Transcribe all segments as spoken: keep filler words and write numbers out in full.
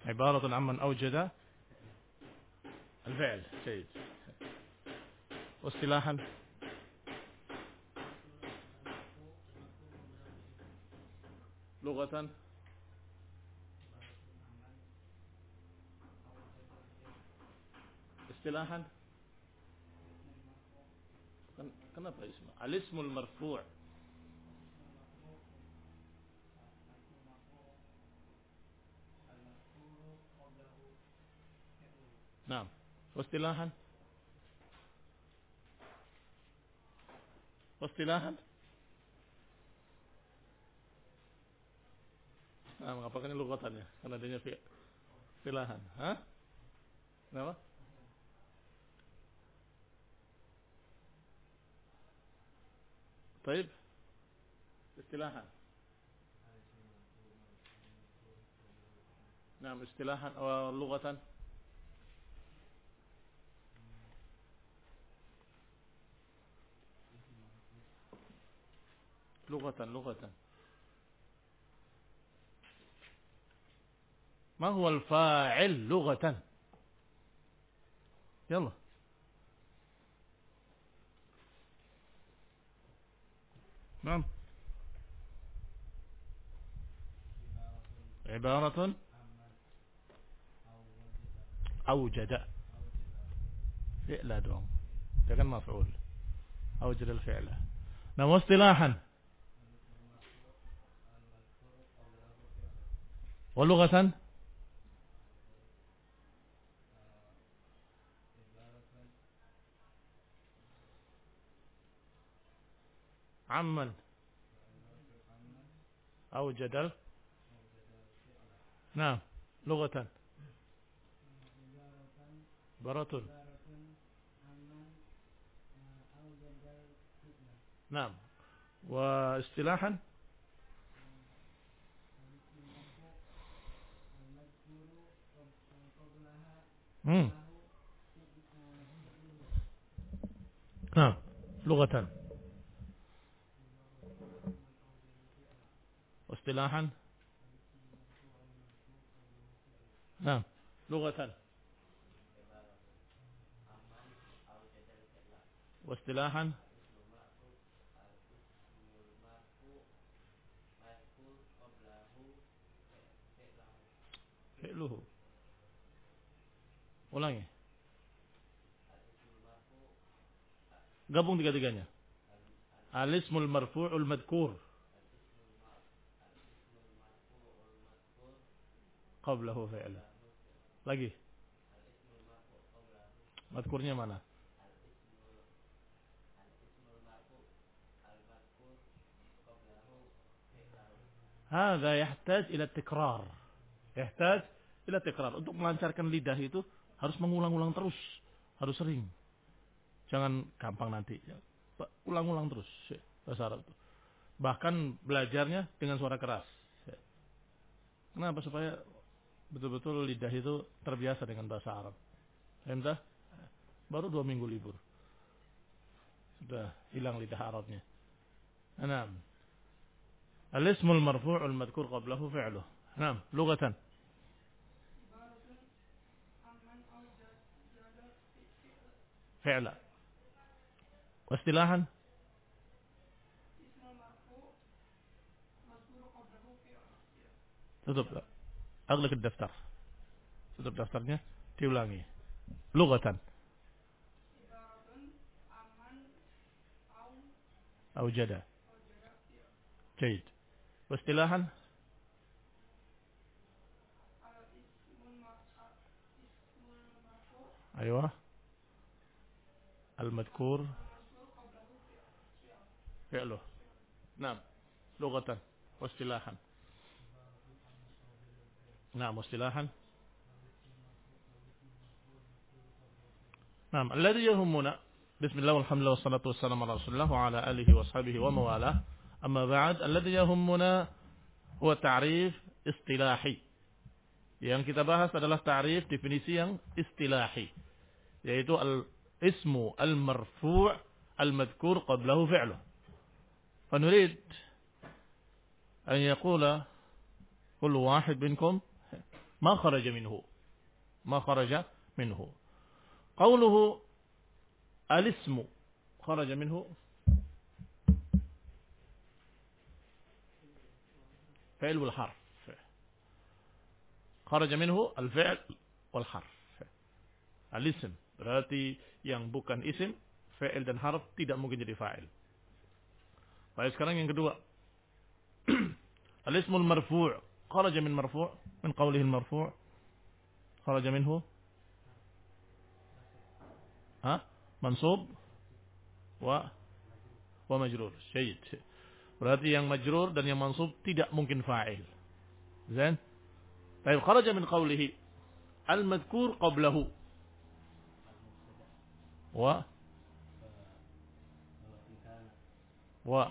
عبارة عمن أوجد الفعل. جيد. واصطلاحا لغة اصطلاحا kenapa ismu al-ismul marfu' نعم واصطلاحا واصطلاحا nah, mengapa ini lugatan ya karena adanya fi istilahan ha kenapa طيب اصطلاحا نعم اصطلاحا أو لغة لغة لغة ما هو الفاعل لغة يلا نعم عبارة أوجد فعل dong dia kan maf'ul أوجد الفعل نعم واصطلاحا ولغة عمن أوجد ال... نعم لغة عبارة نعم واصطلاحا مم. نعم لغة واصطلاحا نعم لغة واصطلاحا فعله ulangi gabung tiga-tiganya al-ismul marfu'ul madhkur qablahu fi'l lagi madhkurnya mana هذا يحتاج إلى التكرار يحتاج إلى التكرار untuk melancarkan lidah itu harus mengulang-ulang terus harus sering jangan gampang nanti ulang-ulang terus bahasa Arab itu bahkan belajarnya dengan suara keras kenapa supaya betul-betul lidah itu terbiasa dengan bahasa Arab entah baru dua minggu libur sudah hilang lidah Arabnya enam الاسم المرفوع المذكور قبله فعله نعم لغة فعلا واصطلاحا tutup أغلق الدفتر tutup daftarnya diulangi لغة أوجد جيد واصطلاحا أيوة المذكور فعله نعم لغة واصطلاحا نعم واصطلاحا نعم الذي يهمنا بسم الله والحمد لله والصلاة والسلام على رسول الله وعلى آله وصحبه وموالاه أما بعد الذي يهمنا هو تعريف istilahi. Yang kita bahas adalah ta'rif definisi yang istilahi, yaitu al-ismu al-marfu' al-madhkur qablahu fi'luh. فنريد أن يقول كل واحد منكم ma kharaja minhu. Ma kharaja minhu. Qawluhu al-ismu kharaja minhu fi'l wal harf. Kharaja minhu al-fi'l wal harf. Al-ism berarti yang bukan isim, fi'il dan harf tidak mungkin jadi fa'il. Baik, sekarang yang kedua. Al-ismul marfu' kharaja min marfu' min qawlihi al-marfu' kharaja minhu ha mansub wa wa majrur. Syait. Berarti yang majrur dan yang mansub tidak mungkin fa'il. Zain? Baik, kharaja min qawlihi al-madhkur qablahu wa wa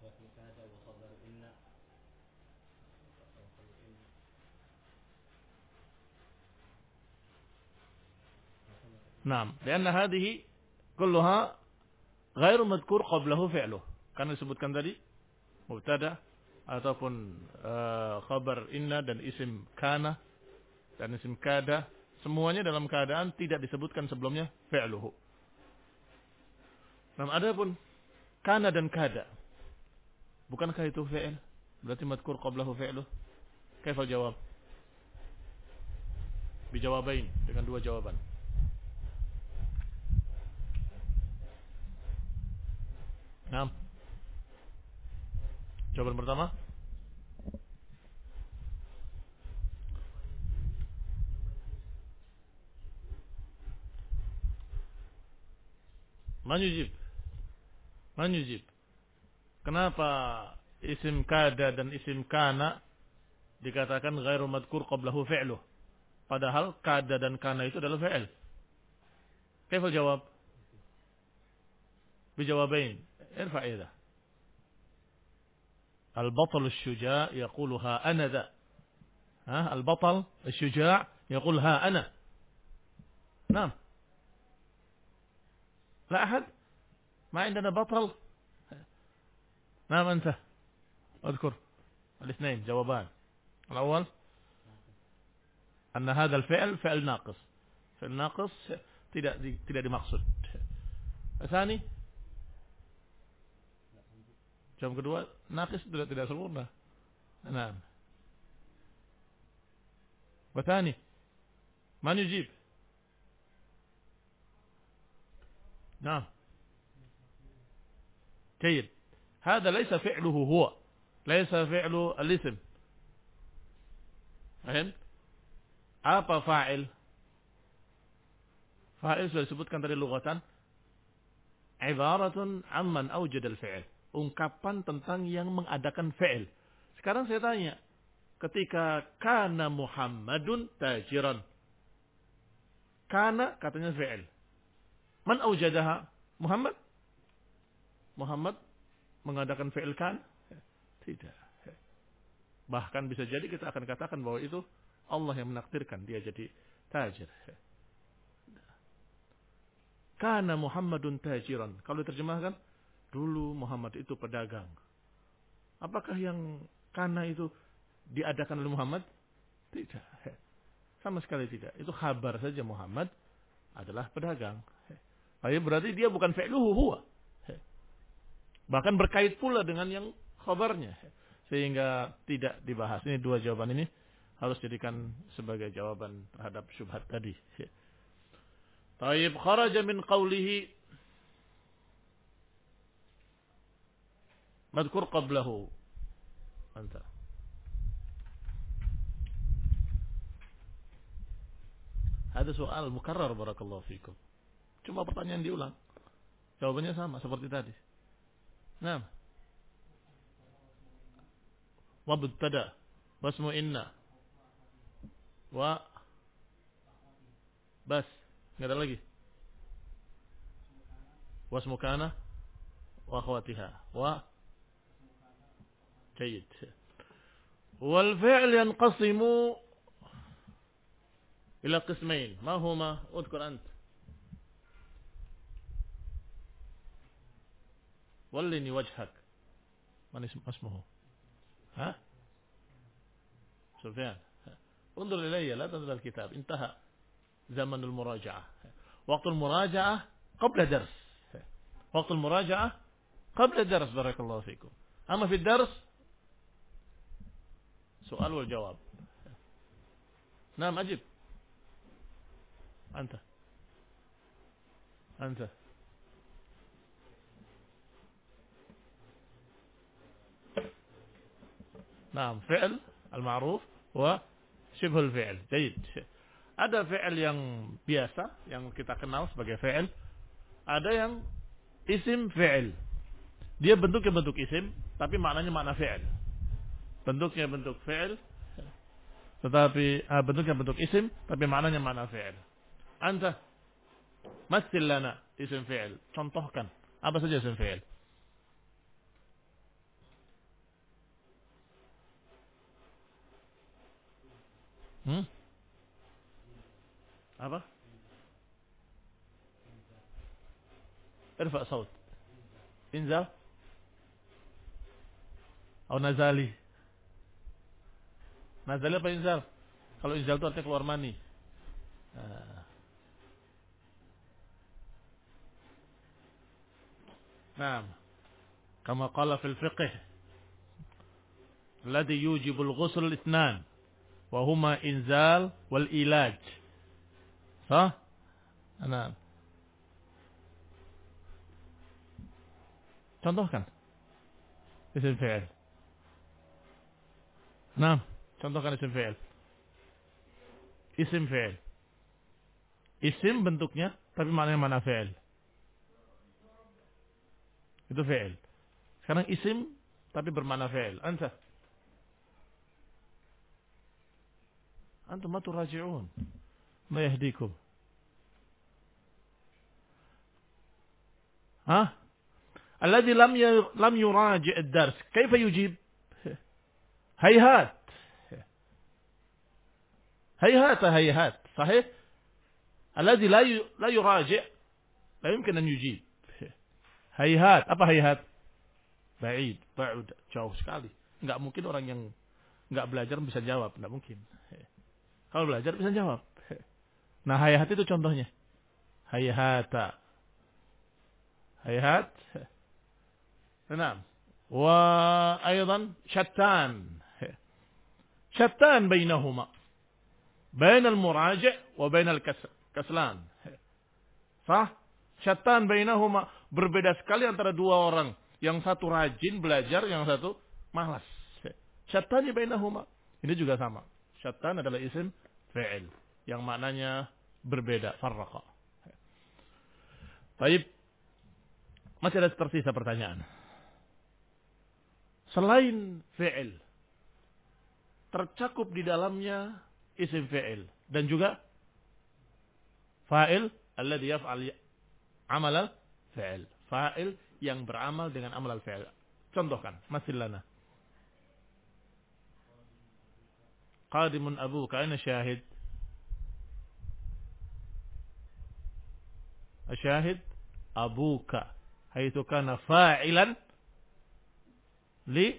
Naam, karena hadhihi kulluha ghairu madhkur qablahu fi'luh. Karena disebutkan tadi mubtada ataupun uh, khabar inna dan isim kana dan isim kada, semuanya dalam keadaan tidak disebutkan sebelumnya fi'luhu. Nah, adapun kana dan kada, bukankah itu fi'il? Berarti madhkur qablahu fi'luh. Kaifal jawab? Bijawabain, dengan dua jawaban. Nah, jawaban pertama, man yujib, man yujib. Kenapa isim kada dan isim kana dikatakan ghairu madhkur qablahu fi'luh, padahal kada dan kana itu adalah fi'il? Kaifal jawab? Bijawabain. ارفع يده. البطل الشجاع يقول ها أنا ذا. ها البطل الشجاع يقول ها أنا. نعم. لا أحد. ما عندنا بطل. نعم أنت. اذكر الاثنين جوابان. الأول أن هذا الفعل فعل ناقص. فعل ناقص tidak tidak dimaksud. الثاني jam kedua, naqis tidak tidak sempurna. Nah. Wathani. Man yujib? Nah. جيد. هذا ليس فعله هو. ليس فعل الاسم. Faham? Apa fa'il? Fa'il sudah disebutkan tadi lughatan. Ibaratun amman awjad al-fi'il. Ungkapan tentang yang mengadakan fi'il. Sekarang saya tanya, ketika kana Muhammadun tajiran, kana katanya fi'il, man awjadaha? Muhammad? Muhammad mengadakan fi'il kan? Tidak. Bahkan bisa jadi kita akan katakan bahwa itu Allah yang menakdirkan dia jadi tajir. Kana Muhammadun tajiran. Kalau diterjemahkan, dulu Muhammad itu pedagang. Apakah yang kana itu diadakan oleh Muhammad? Tidak. Sama sekali tidak. Itu khabar saja Muhammad adalah pedagang. Berarti dia bukan fi'luhu huwa. Bahkan berkait pula dengan yang khabarnya. Sehingga tidak dibahas. Ini dua jawaban ini harus jadikan sebagai jawaban terhadap syubhat tadi. Taib kharaja min qawlihi madhkur qablahu. Anta. Ada soal mukarrar barakallahu fikum. Cuma pertanyaan diulang. Jawabannya sama seperti tadi. Nah. Wa mubtada wasmu inna wa bas, enggak ada lagi. Wasmu kana wa akhwatiha wa جيد. والفعل ينقسم إلى قسمين. ما هما؟ اذكر أنت. ولني وجهك. من اسمه؟ ها؟ سفيان. انظر إلي لا تنظر الكتاب. انتهى زمن المراجعة. وقت المراجعة قبل درس. وقت المراجعة قبل الدرس بارك الله فيكم. أما في الدرس سؤال والجواب. نعم أجب. أنت أنت نعم فعل المعروف وشبه الفعل. جيد. Ada fi'il yang biasa yang kita kenal sebagai fi'il, ada yang isim fi'il. Dia bentuknya bentuk isim tapi maknanya makna fi'il. Bentuknya bentuk fi'il tetapi ah, bentuknya bentuk isim tapi maknanya makna fi'il. Anta mathil lana isim fi'il. Contohkan apa saja isim fi'il. Hmm? Apa? Irfa saut. Inzal atau nazali. Nazali apa inzal? Kalau inzal itu artinya keluar mani. Nah, kama qala fil fiqh alladhi yujibu al-ghusl al-ithnan wa huma inzal wal ilaj. Sah? Nah. Contohkan isim fi'il. Nah, contohkan isim fi'il. Isim fi'il. Isim bentuknya tapi maknanya mana fi'il. Itu fi'il. Sekarang isim tapi bermakna fi'il. Anta. Antum ma turaji'un. Ma yahdikum. Hah? Alladhi lam lam yuraji' ad-dars. Kaifa yujib? Hayhat. Hayhat hayhat. Sahih? Alladhi la la yuraji' la yumkin an yujib. Hayhat. Apa hayhat? Ba'id, ba'ud, jauh sekali. Enggak mungkin orang yang enggak belajar bisa jawab, enggak mungkin. Kalau belajar bisa jawab. Nah, hayhat itu contohnya. Hayhata. Hayhat. Naam. Wa aidan syattan. Syattan bainahuma. Bain al-muraji' wa bain al-kaslan. Sah? Syattan bainahuma, berbeda sekali antara dua orang. Yang satu rajin belajar, yang satu malas. Syattani bainahuma. Ini juga sama. Syattan adalah isim fi'il yang maknanya berbeda, farraqa. Baik. Masih ada tersisa pertanyaan. Selain fi'il, tercakup di dalamnya isim fi'il dan juga fa'il alladhi yaf'al amal al-fi'il. Fa'il yang beramal dengan amal al-fi'il. Contohkan, mathil lana. Qadimun abuka, aina syahid? Asyahid abuka, haitsu kana fa'ilan li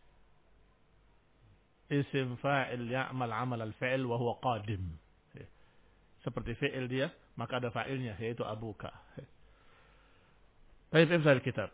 isim fa'il ya'mal amal al-fi'il wa huwa qadim. Seperti fi'il dia, maka ada fa'ilnya yaitu abuka. Baik, ifzal kitab.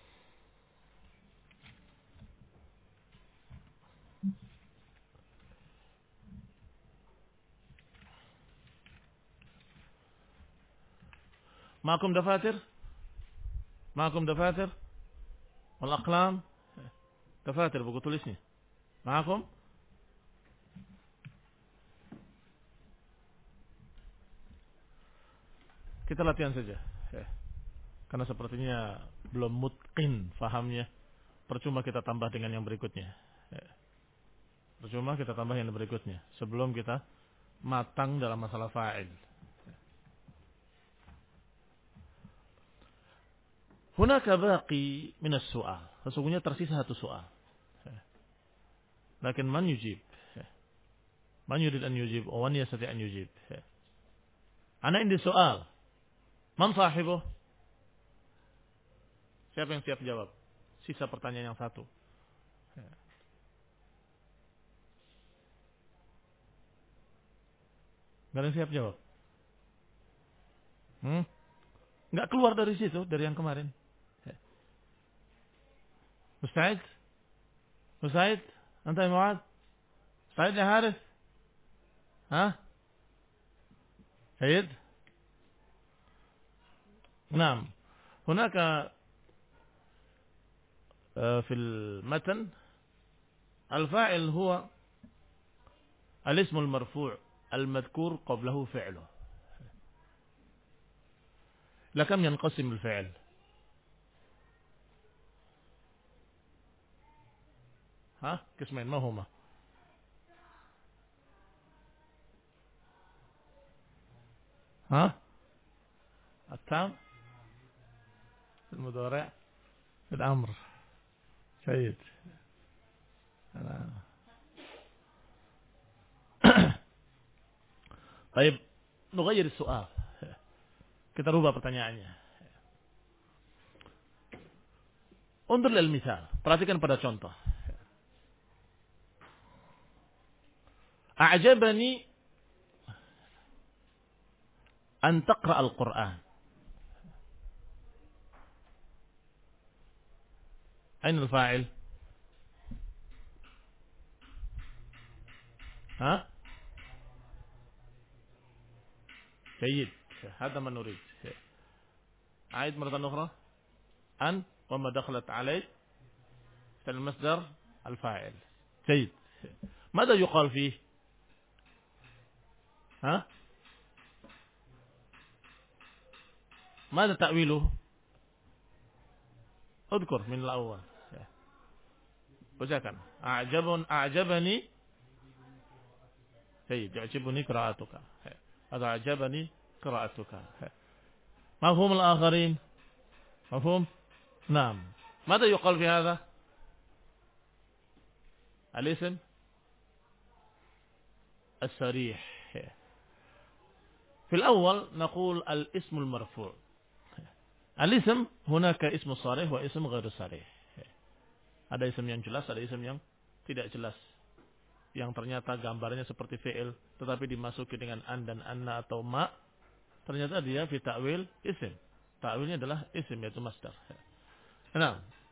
Ma'akum dafatir? Ma'akum dafatir? Wal aqlam? Dafatir, buku tulisnya. Ma'akum? Kita latihan saja. Karena sepertinya belum mutqin fahamnya. Percuma kita tambah dengan yang berikutnya. Percuma kita tambah yang berikutnya. Sebelum kita matang dalam masalah fa'il. Hunaka baqi minas su'al. Sesungguhnya tersisa satu soal. Lakin man yujib. Man yurid an yujib. Wa man yastati an yujib. Ana indi soal. Man sahibuh? Siapa yang siap jawab? Sisa pertanyaan yang satu. Nggak ada yang siap jawab. Hmm? Nggak keluar dari situ, dari yang kemarin. Musta'id? Musta'id? Anta Mu'ad? Musta'id ya Haris? Hah? Syed? نعم هناك في المتن الفاعل هو الاسم المرفوع المذكور قبله فعله. لكم ينقسم الفعل؟ ها قسمين ما هما؟ ها التام، المضارع، الأمر. جيد. طيب نغير السؤال. Kita rubah pertanyaannya. Undur lil misal. Perhatikan pada contoh. A'jabani an taqra al-Qur'an. Aina al-fa'il? ها؟ جيد. هذا ما نريد. أعيد مرة أخرى. أن وما دخلت عليه في المصدر الفاعل. جيد. ماذا يقال فيه؟ ها؟ ماذا تأويله؟ اذكر من الأول. وجاكن أعجب أعجبني. جيد. يعجبني قراءتك. هذا أعجبني قراءتك. مفهوم الآخرين؟ مفهوم؟ نعم. ماذا يقال في هذا؟ الاسم الصريح. في الأول نقول الاسم المرفوع. الاسم هناك اسم صريح واسم غير صريح. Ada isim yang jelas, ada isim yang tidak jelas. Yang ternyata gambarnya seperti fi'il, tetapi dimasuki dengan an dan anna atau ma, ternyata dia fi ta'wil isim. Ta'wilnya adalah isim, yaitu masdar. Nah,